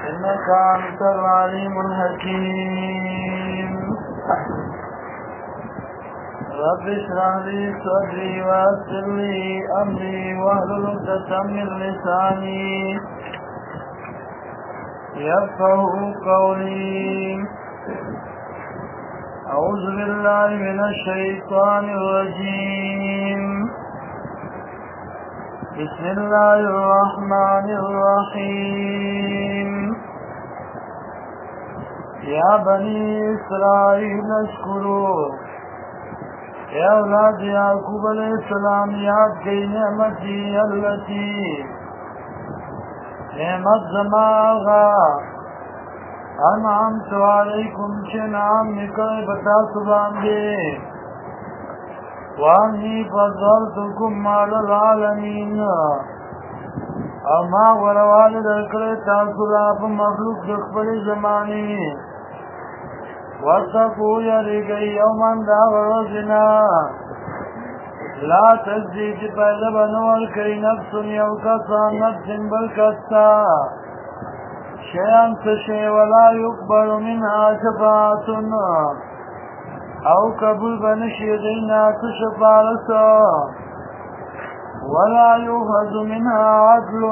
إنك أنت العليم الحكيم رب اشرح لي صدري ويسر لي أمري واحلل عقدة من لساني يفقهوا قولي. أعوذ بالله من الشيطان الرجيم. بسم الله الرحمن الرحيم. يا بني إسرائيل اشكروا. يا أولاد يعقوب علیہ السلام یاد کی نعمتی التي نعمت زماغا انعمت علیکم چنعام نکل بتا سبان دے وانی فضلتکم مال العالمین اما وروالی درکل تاثرہ پا مخلوق دخبری زمانی وَاتَّقُوا يَرِقَيْ يَوْمًا دَاوَرَزِنَا لَا تَجْزِي جِبَيْلَ بَنُوَلْ كَيْ نَفْسٌ يَوْكَسَا نَفْسٍ بَلْكَسَا شَيْئًا تَشَيْ وَلَا يُقْبَلُ مِنْهَا شَفَاعَةٌ أَوْ قَبُولٌ بَنِشِيدِينَا تُشَفَاعَةً وَلَا يُؤْخَذُ مِنْهَا عَدْلٌ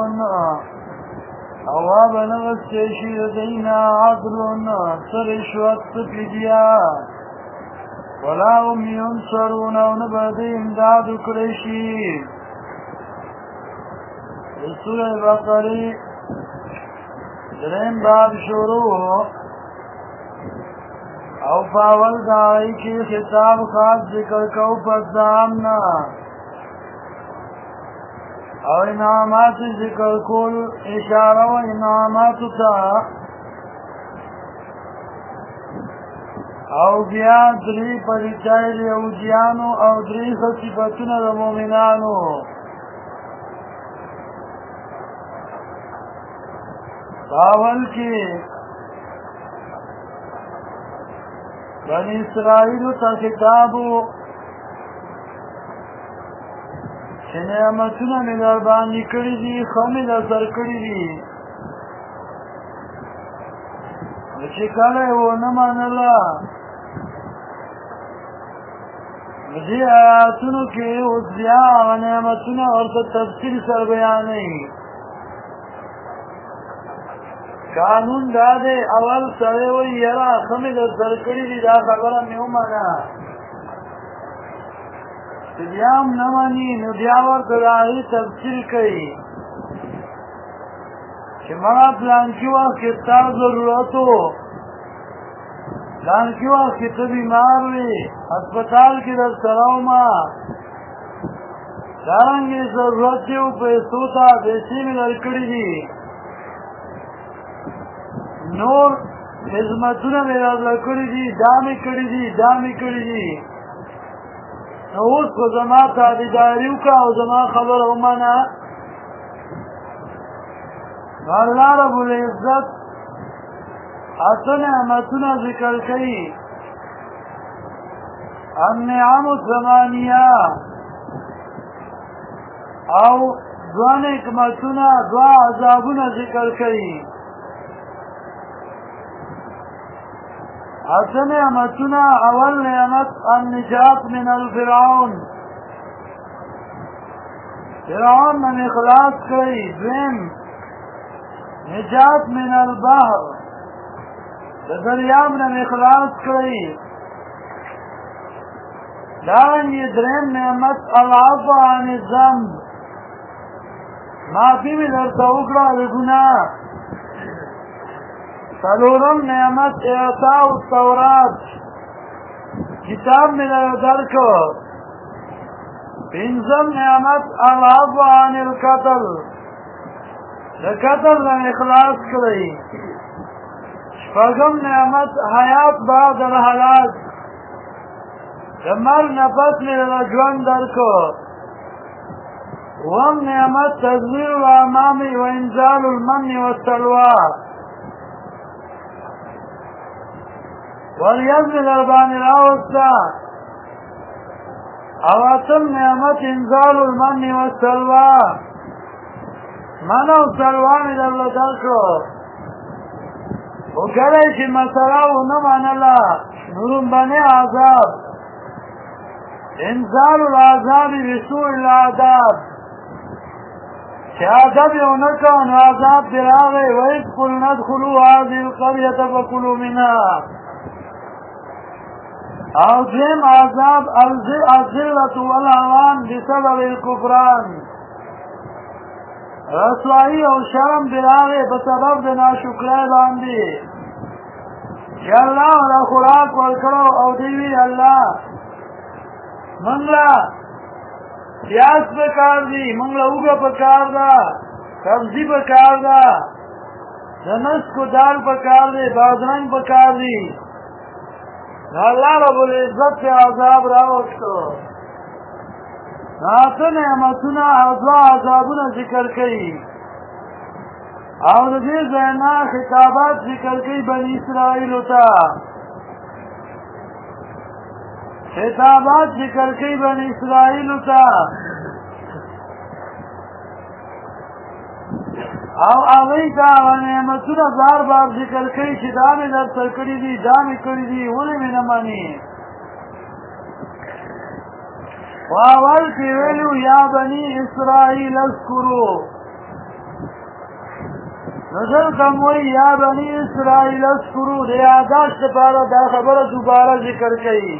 اواب نغستیشی دینا عدلون سرشوت سپیدیا ولا هم ینصرون او نبادی امداد کرشی. سورہ بقری درین باب شروع او فاول دائی کی خطاب خاص ذکر کو پس دامنا او انعامات ذکر کول اشاره و انعامات تا او بیا دری پریچای لیوجیانو او دری خصیفتون دا مومنانو. باول کی بنی اسرائیل تا کتابو چه نعمتونه می در باندې کړي دي ښه می در سر کړي دي چې کله یې ونه منله نو دې آیاتونو کې اوس بیا هغه نعمتونه ورته تفصیل سره بیانوي. قانون دا دی اول سړی وایي یاره ښه می در سر کړي دي دا خبره مې ومنه بیا هم نه مني نو بیا ورته د هغې تفصیل کوي چې مړه پلانکي وخت کې ستا ضرورت و پلانکي وخت کې ته بیمار وې هسپتال کې در سره ومه دارنګې ضرورت دی و پیسو ته پیسې مې درکړي دي نور خدمتونه مې درله کړي دي دا مې کړي دي دا مې کړي دي نو اوس خو زما تابعداري وکړه او زما خبره ومنه. نو الله رب العزت اته نعمتونه ذکر کوي. النعم الزمانیه او دوه نعمتونه دوه عذابونه ذکر کوي. اته نعمتونه اول نعمت النجات من الفرعون فرعون من اخلاص کړي. دویم نجات من البحر د دریاب نه اخلاص کړي. دارنګې دریم نعمت العفو عن الذنب معافي مې درته وکړه د ګناه. څلورم نعمت اعطاء التورات کتاب مې درکړ. پنځم نعمت العفو عن القتل د قتل نه اخلاص کړئ. شپږم نعمت حیات بعد الهلاک د مرګ نه پس مې ژوند درکړ. اووم نعمت تزویر الامام وانزال المن والسلوى وریاض میں دربان راوستا. او اتم نعمت انزال المن والسلوى من او سلوى میں در لدر شو وکړی چې مسله ونه منله نورمبنې عذاب انزال العذاب بسوء العذاب چې عذاب یې ونه کړ نو عذاب دې راغی وإذ قلنا ادخلوا هذه القرية فكلوا منها او دویم عذاب الذلة والهوان بسبب الكفران رسوائی او شرم براغه په سبب د ناشکرۍ باندې چې الله ولا خوراک ورکړو او دیوی الله منګلا پیاز په کار دی منګلا وګه په کار دا سبزی په کار دا جنس کو دال په کار دی بادرنګ په کار دی الله رب العزت په عذاب راوستو ناته نعمتونه او دعا عذابونه ذکر کوي او د دې ځای نه خطابات ذکر کوي بني اسرائیل ته خطابات ذکر کوي بني اسرائیل ته او هغوی ته نعمتونه بار بار ذکر کوي چې دا مې درته کړي دي دا مې کړي دي ولې مې نه منې واول کی ویلو یا بنی اسرائیل اذکرو نظر کموی یا بنی اسرائیل اذکرو دی یاداشت پارا دا خبر دوبارہ ذکر کئی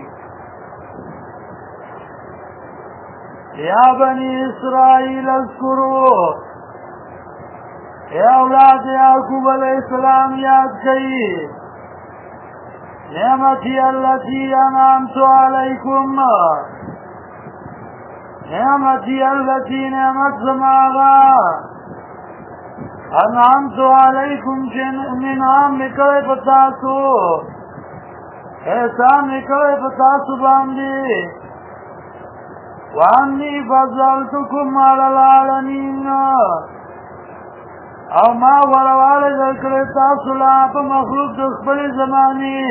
یا بنی اسرائیل اذکرو یا اولاد یعقوب علیہ السلام یاد کئی نعمتی اللتی انعمت علیکم نعمتی اللتی نعمت زماغا انعمت علیکم چن انعام نکوے پتاسو احسان نکوے پتاسو باندی وانی فضلتکم علی العالمین او ما ورواله ذکر تاسو لا په مخلوق د خپل زمانی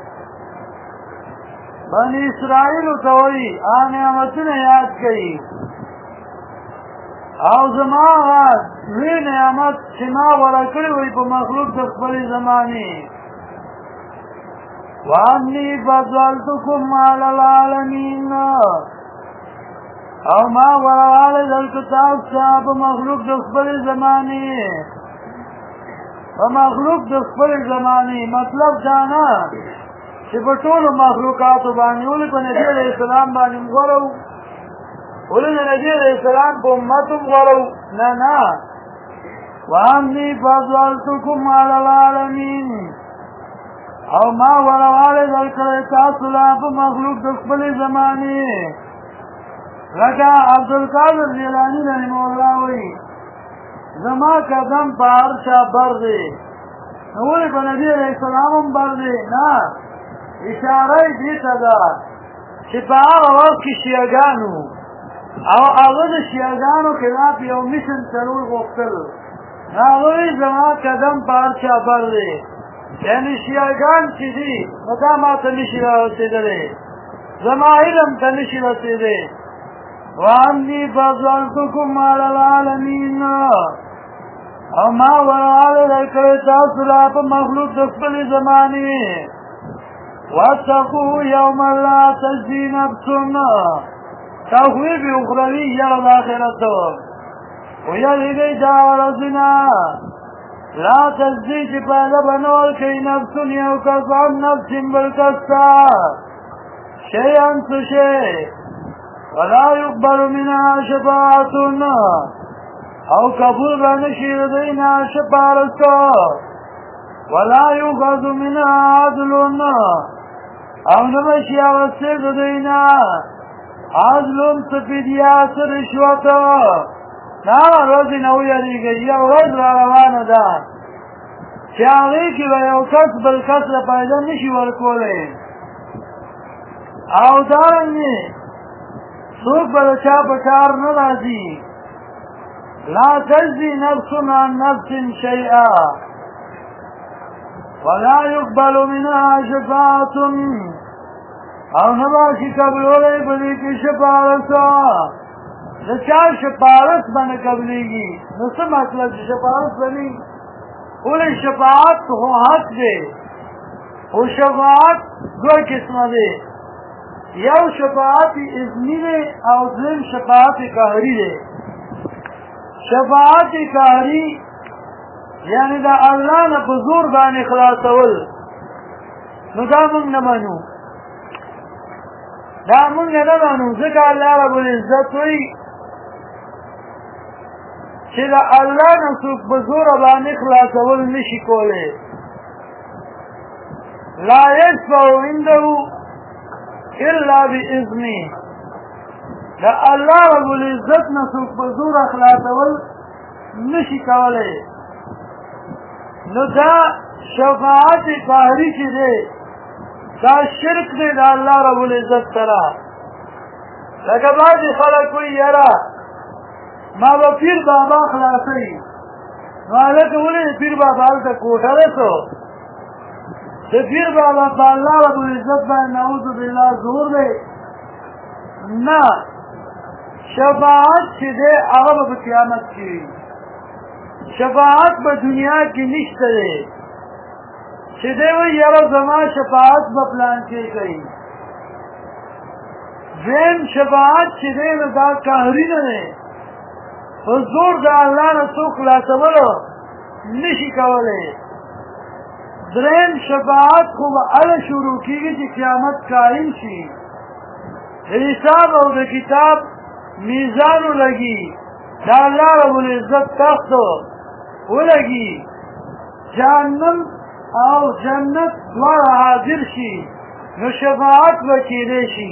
بنی اسرائیل توئی نعمتونه یاد کړي او زما وی نعمت چې ما ورکړی وي په مخلوق د خپل زمانی وانی فضلتکم علی العالمین او ما ورواله ذکر تاسو په مخلوق د خپل زمانی په مخلوق د خپل زمانی مطلب دا نه چې په ټولو مخلوقاتو باندې ولې په نبي علیه السلام باندې غوړو ولې نبي علیه السلام په امت غوړو نه نه وانی فضلتکم علی العالمین او ما ورواله ذکر تاسو لا په مخلوق د خپل زمانی لکه عبدالقادر جیلانی رحمه الله وی زما قدم په هر چا بر دی نو ولې په نبي علیه السلام هم بر دی نه اشاره دې ته ده چې په هغه وخت کې شیعګانو او هغه د شیعګانو خلاف یو میشن ضرور غوښتل هغوی زما قدم په هر چا بر دی یعنې شیعګان چې دي نو دا ما ته نشي رارسېدلی زما علم ته نشي رسېدی وانی فضلتکم علی العالمین او ما ورواله درکړی تاسو لا په مخلوق د خپل زمانې واتقوا یوما لا تجزی نفس تخویف اخروی یغ الاخرت ویریږئ دا ورځونه لا تجزی چې پیدا بنول کوي نفس یو کس عن نفس بل کس ته شیئا څه شی ولا يقبل منها شفاعة او قبول بنشي لدينا شفاعة ولا يؤخذ منها عدل او نمشي اوسر لدينا عدل سفيديات رشوة نانا روزي نوی علیگی یو روز را روانه ده چه آغی که به یو کس بل کس را پیدا نشی ورکوله او دارنگی سوک بل چا پکار نرازی لا تجزی نفس عن نفس شیئا ولا يقبل منها شفاعة او نباشی قبلولی بلی کی شفاعتا نچا شفاعت بنا قبلیگی نسا مطلب شفاعت بلی اولی شفاعت خو حق دی او شفاعت دو قسمه دی یو شفاعت اذنی دی او دویم شفاعت قهری دی شفاعت قهری یعنی دا الله نه په زور باندې خلاصول نو دا مونږ نه منو ځکه الله رب العزت وایي چې دا الله نه څوک په زور باندې خلاصول نشي کولی لا يشفع عنده الا باذنه دا الله رب العزت نه څوک په زور خلاصول نشي کولی نو دا شفاعت قهری چې دی دا شرک دی دا الله رب العزت سره لکه بعضې خلک وایي یاره ما به پیر بابا خلاصوي نو هلکه ولې پیر بابا هلته کوټه ده څو د پیر بابا په الله رب العزت باندې نعوذ بالله زور دی نه شفاعت چې دی هغه به په قیامت کې وي شفاعت په دنیا کې نشته دی چې دی وایي یاره زما شفاعت به پلان کې کوي دویم شفاعت چې دی نو دا قهري نه دی حضور دا اللہ نے څوک خلاصولو نشي کولی دریم شفاعت خو به هله شروع کېږي چې قیامت قایم شي د حساب او د کتاب میزان ولګي دا الله رب العزت تخت ولګي جهنم او جنت دواړه حاضر شي نو شفاعت به کېدی شي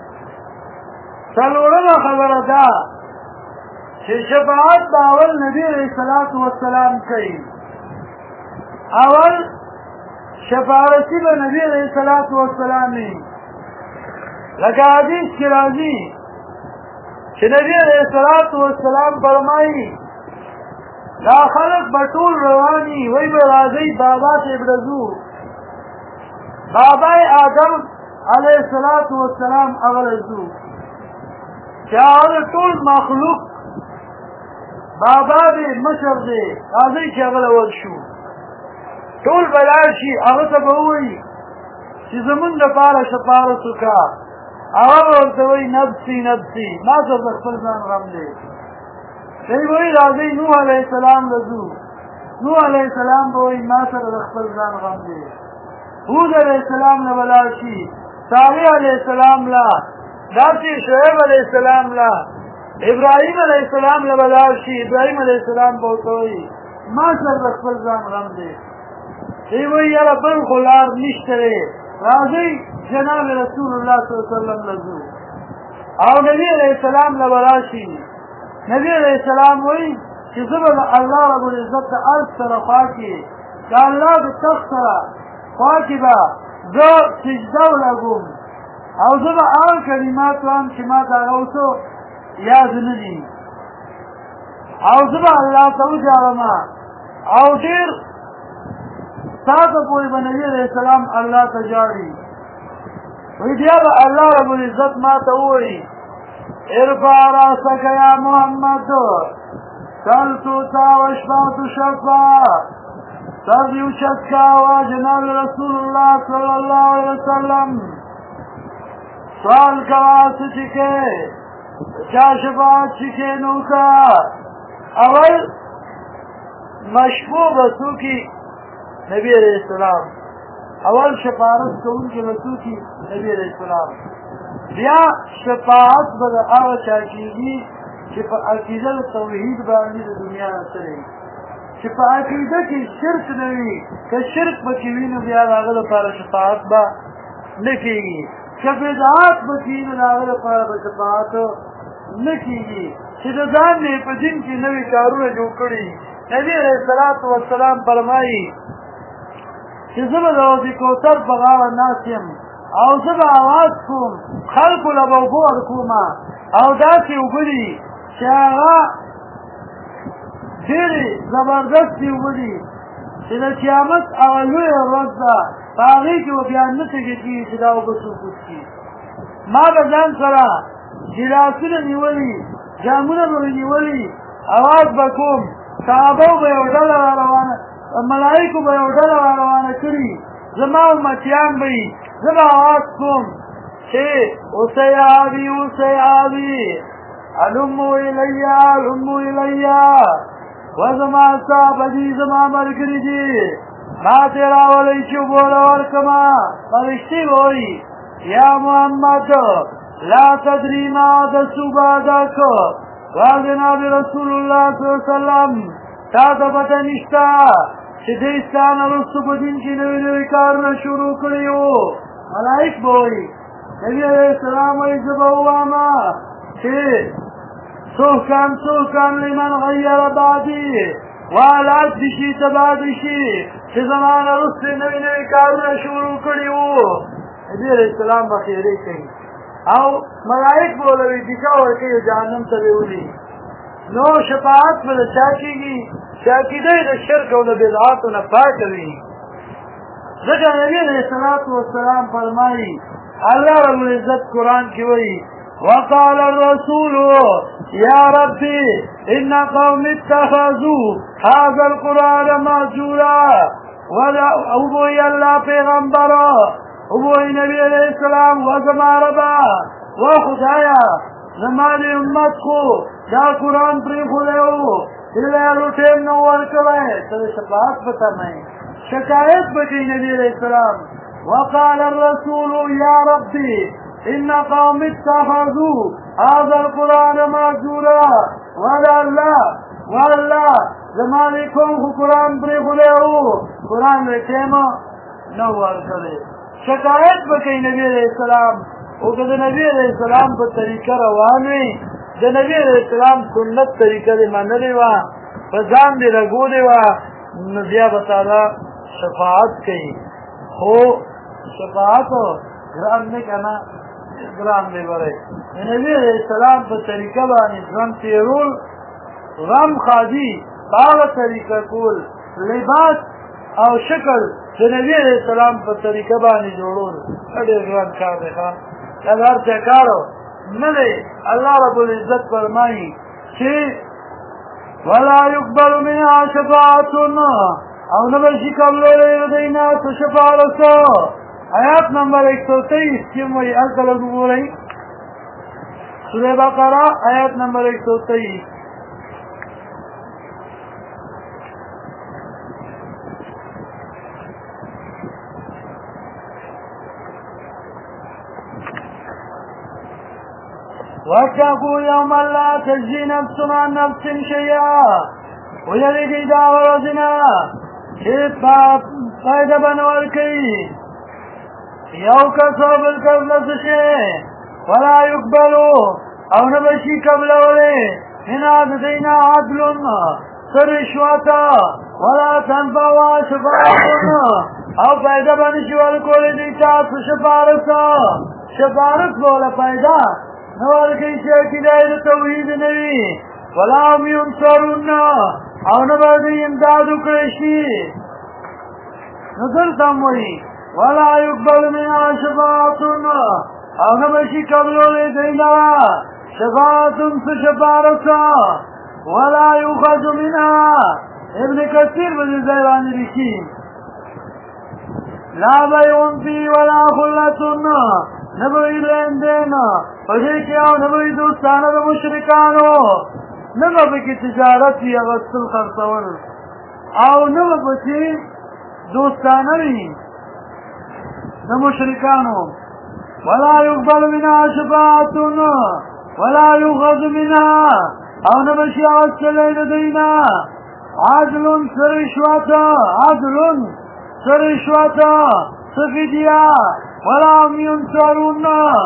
څلورمه خبره ده چې شفاعت به اول نبی علیه الصلاة والسلام کوي اول شفاعتي به نبی علیه الصلاة والسلام وي لکه حدیث کې راځي چې نبی علیه الصلاة والسلام فرمایي دا خلک به ټول رواني وایي به راځئ بابا ته به ځو بابای آدم علیه الصلاة والسلام هغه ځو چې هغه ټول مخلوق بابا دی مشر دی راځئ چې هغه له ورشو ټول به لاړ شي هغه ته به ووایي چې زمونږ دپاره شفاعت وکړه هغه به ورته وایي نفسي نفسي ما سره د خپل ځان غم دی دی به وایي راځئ نوح علیه السلام له ځو نوح علیه السلام به وایي ما سره د خپل ځان غم دی هود علیه السلام له به لاړ شي صالح علیه السلام له داسې شعیب علیه السلام له ابراهیم علیه السلام له به لاړ شي ابراهیم علیه السلام به ورته وایي ما سره د خپل ځان غم دی دی وایي یاره بل خو لار نشته دی راځئ جناب رسول الله صلی الله علیه وسلم له ځو او نبي علیه السلام له به راشي نبي علیه السلام وایي چې زه به د الله رب العزت د عرش سره خوا کې د الله د تخت سره خوا کې به زه سجده ولګوم او زه به هغه کلمات وایم چې ما ته هغه اوسو یاد نه دي او زه به الله ته وژاړم او ډېر ساعته پورې به نبي علیه السلام الله ته ژاړي وی بیا به الله رب العزت ما ته ووایي ارفع راسك یا محمد سل توتا واشفع تشفع سر اوچت کاوه جناب رسول الله صلی الله علیه وسلم سوال کوا څه چې کې چا شفاعت چې کې نو کا اول مشفوع به څوکي نبی علیہ السلام اول شفاعت کوونکی به څوکي نبی علیہ السلام بیا شفاعت به د هغه چا کېږي چې په عقیده د توحید باندې د دنیا نه ستړی چې په عقیده کې شرک نه وي که شرک پکې وي نو بیا د هغه لپاره شفاعت به نه کېږي که بدعات پکې وي نو د هغه لپاره به شفاعت نه کېږي چې د ځان نه په دین کې نوي کارونه جوړ کړي نبي علیه الصلاة والسلام فرمایي چې زه به د حوض کوثر په غاړه ناست یم او زه به اواز کوم خلکو له به اوبه ورکوم او داسې اوبه دي چې هغه ډېرې زبردستې اوبه دي چې د قیامت هغه لویه ورځ ده په هغې کې به بیا نه تږي کېږي چې دا اوبه څوک وڅښي ما به ځان سره ګیلاسونه نیولي جامونه به مې نیولي اواز به کوم صحابه به یو ډله را ملائکو به یو ډله روانه کړي زما امتیان به وي زه به اواز کوم چې اوسیابي اوسیابي المو الیا المو الیا وزما صاحب دي زما ملګري دي ما ته راولئ چې بوله ورکما فرشتي وایي یا محمد لا تدري ما حدث بعدك وجناب رسول الله صلی الله علیه وسلم تا ته پته نشته چې دې ستا نه وروسته په دین کې نوي نوي کارونه شروع کړي وو ملائک به وایي نبي علیه السلام وایي زه به ووایم چې سوکان لمن غیر بعدي والات دي شي تبا دي شي چې زما نه وروسته نوي نوي کارونه شروع کړي وو نبي علیه السلام به خیرې کوي او ملائک بولوي دیکھا ورکوي جهنم ته به ولي نو شفاعت به د چا کېږي چې عقیده یې د شرک او د بدعاتو نه پاکه وي ځکه نبي علیه الصلاة والسلام فرمایي الله رب العزت قرآن کې وایي وقال الرسول يا ربي إن قوم اتخذوا هذا القرآن مهجورا وأبوي الله پیغمبرا ابوی نبی علیہ السلام وزما ربا وخدایا زمانی امت کو دا قرآن پری خودیو دلیالو ٹیم نوور کرے تر شفاعت بتا میں شکایت بکی نبی علیہ السلام وقال الرسول یا ربی ان قوم اتخذوا هذا القرآن مهجورا والله زمانی کون قرآن پری خودیو قرآن ٹیم نوور کرے شکایت بکی نبی علیہ السلام او که د نبی علیہ السلام په طریقه روان وي د نبی علیہ السلام سنت طریقه دې منلې وه په ځان دې لګولې وه نو بیا به تعالی شفاعت کوي خو شفاعت ګران نه که نه ګران دی بری د نبی علیہ السلام په طریقه باندې ژوند تېرول غم خادي په هغه طریقه کول لباس او شکل د نبی علیہ السلام په طریقه باندې جوړول ډېر ګران کار دی ښه دا هر څه کارو نه دی الله رب العزت فرمایي چې ولا يقبل منها شفاعة او نه به شي قبلولی د دوی نه څه شفاعت آیات نمبر 123 کې وایي هلته لږ وګورئ سوره بقره آیات نمبر 123 واتقوا يوما لا تجزي نفس عن نفس شيئا ويريد دعوة رزنا شيء فائدة بنور كي يوكا صوب الكفلة شيء ولا يقبلوا او نبشي قبل ولي هنا عددين عدل سرشواتا ولا تنفوا شفاعتنا او فائدة بنشوال كولي ديتا شفارت بولا فائدة نوال کئی چاکی دائر توحید نوی ولا هم ینصرون او نبادی امدادو کرشی نظر تموی ولا يقبل منها شفاعت او نبشی قبلو لیدینا شفاعت سشفارتا ولا يخذ منها ابن کثیر بزر زیرانی لکیم لا بیون فی ولا خلتن نبوی لیندین پدې کې او نبوی دوستانه د مشرکانو نه به پکې تجارت وي اغوستل خرڅول او نه به پکې دوستانه وي د مشرکانو ولا يقبل منها شفاعة ولا يؤخذ منها او نه به شي اغوستلی د دوی نه عدل سرشوته سفیدیا ولا هم ینصرون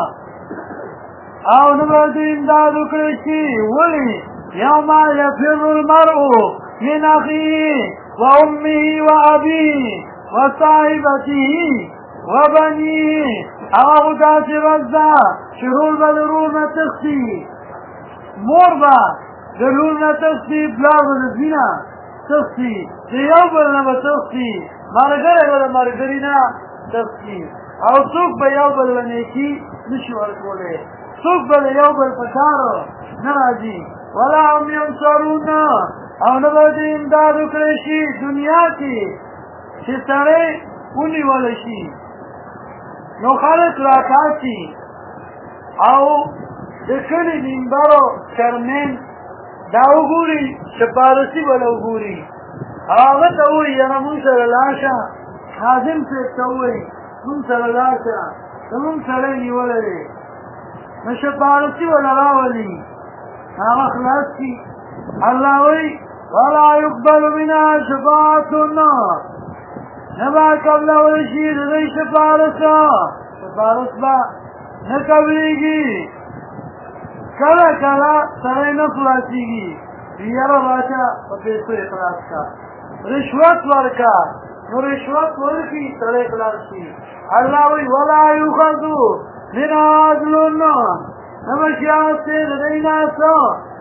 او نبرد امدادو کرشی ولی یوم یفر المرء من اخیه و امه و ابیه و صاحبته و بنیه اغاقو تاسی رزا شرور با درور نتخصی مور با درور نتخصی بلاغ رزینا تخصی دیو بلنا بتخصی مرگر اگر مرگری نا تخصی او سوک با یو بل ونیکی نشور کوله سوک بل یو بل پکارو نراجی ولا هم ینصرون او نه به دې امداد وکړی شي دنیا کې چې سړی ونیولی شي نو خلک راکاسي او د کلي منبرو چرمن دا وګوري سپارسي به وګوري هغه ته وایي یاره مونږ سره لاشه حازم صاحب ته وایي مونږ سره لاشه زمونږ سړی نیولی دی نو سپارسي به راولي هغه خلاص کي الله وایي ولا يقبل منها شفاعة نبا قبلولی شي د دوی سپارس به نه قبلېږي کله کله سړی نه خلاصېږي یاره راشه په پیسو اخلاص کا رشوت ورکا نو رشوت ورکي سړی خلاص شي الله وایي ولا یؤخذ منها عدل نه به شي اخیستی د دوی نه څه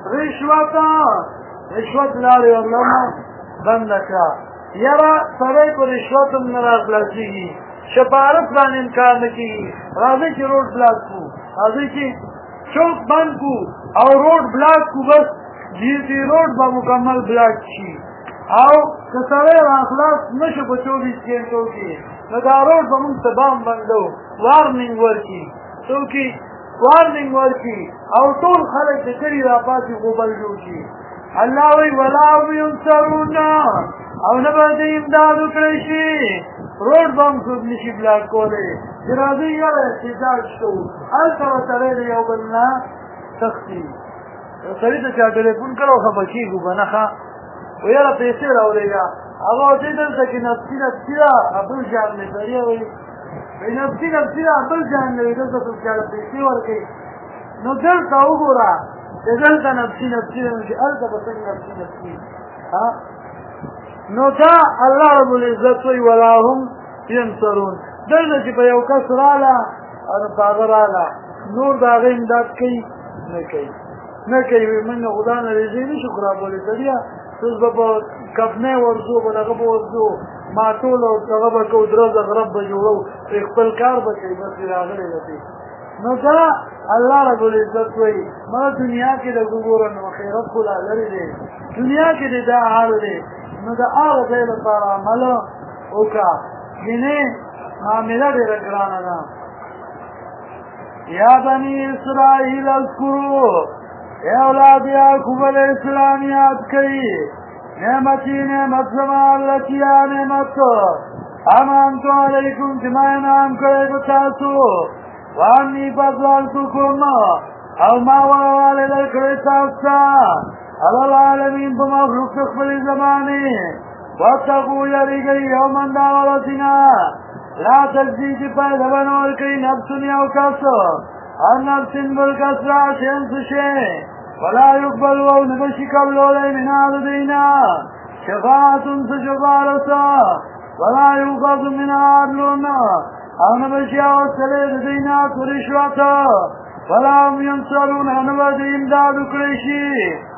رشوت لارې ورلمه بنده کړه یاره سړی په رشوت هم نه راخلاصېږي سپارس باندې انکار نه کېږي راځئ چې روډ بلاک کړو راځئ چې چوک بند کړو او روډ بلاک کړو بس دې روډ به مکمل بلاک شي او که سړی راخلاص نه شو په 24 ګنټو کې نو دا روډ به مونږ ته بام بندو وارننګ ورکړي څوکې وارننګ ورکړي او ټول خلک د کلي راپاسې غوبل جوړ شي الله وایي ولا هم ینصرون او نه به دې امداد وکړی شي روډ به هم څوک نه شي بلاک کولی چې راځئ یاره احتجاج کوو هلته به سړی د یو بل نه تښتي یو سړي ته چا ټلیفون کړی او خفه کېږو به نه ښه و یاره پیسې راولېږه هغه ورته دلته کې نفسي ده بل جان مې سړی وایي نفسي ده بل جان نه وي دلته څوک چاله پیسې ورکوي نو دلته وګوره چې دلته نفسي ده نو چې هلته به څنګه نفسي نو دا الله رب العزت وی ولا هم ینصرون دلته چې په یو کس راله او په هغه راله نور د هغه امداد کوي نه کوي موږ خدا نه رضا نه شو خرابولی سړیا اوس به په کفنۍ ورځو به دغه به ورځو ماټول او هغه به کوو درز غرب به جوړو خپل کار به کوي بس راغلی دی نو دا الله رب العزت وی ما دنیا کې د ګوره نو خیرت خو لا لرې دی دنیا کې د دا حال دی نو دا هغه ځای لپاره عمل وکړه ځینې معامله ډېره ګرانه ده یا بني اسرائیل اذکروا اے اولاد یعقوب علیہ السلام یاد کړئ نعمت زما الله کیا نعمت امانت علیکم چې ما انعام کړی په تاسو وانی فضلتکم او ما ورواله درکړی تاسو علی العالمین په مخلوق خپل زمانه واتقوا یریږي یومن دا ورځینا لا تجزی چې پیدا بنور کوي نفس یو کس ان نفس بل کس را شمس شه ولا يقبل او نبشي قبلولی من عددینا شفاعت سجبارسا ولا يوقظ من عدلون او نبشي اوصلی ددینا ترشواتا ولا هم ینصرون او نبشي امداد کریشی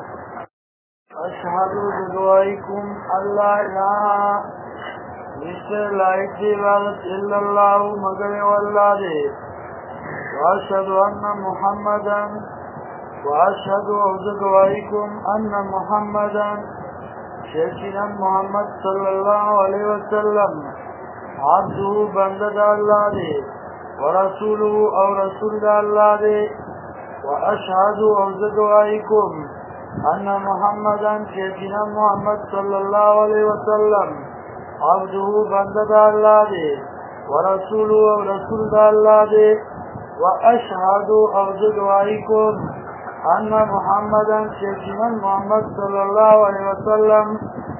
اشهدو جدوائیکم اللہ الہ نشتر لائق دی عبادت الا اللہ مگر واللہ دے واشهدو ان محمدا واشهدو اوزگوائیکم ان محمدا شیخنا محمد صلی اللہ علیہ وسلم عبدو بندد اللہ دے ورسولو او رسول اللہ دے واشهدو اوزگوائیکم ان محمدا شیخنا محمد صلی اللہ علیہ وسلم عبدو بندد اللہ دے ورسولو او رسول اللہ دے واشهدو اوزگوائیکم ان محمدا شیخنا محمد صلی اللہ علیہ وسلم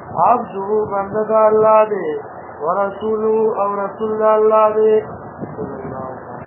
عبدو بندد اللہ دے ورسولو او رسول اللہ دے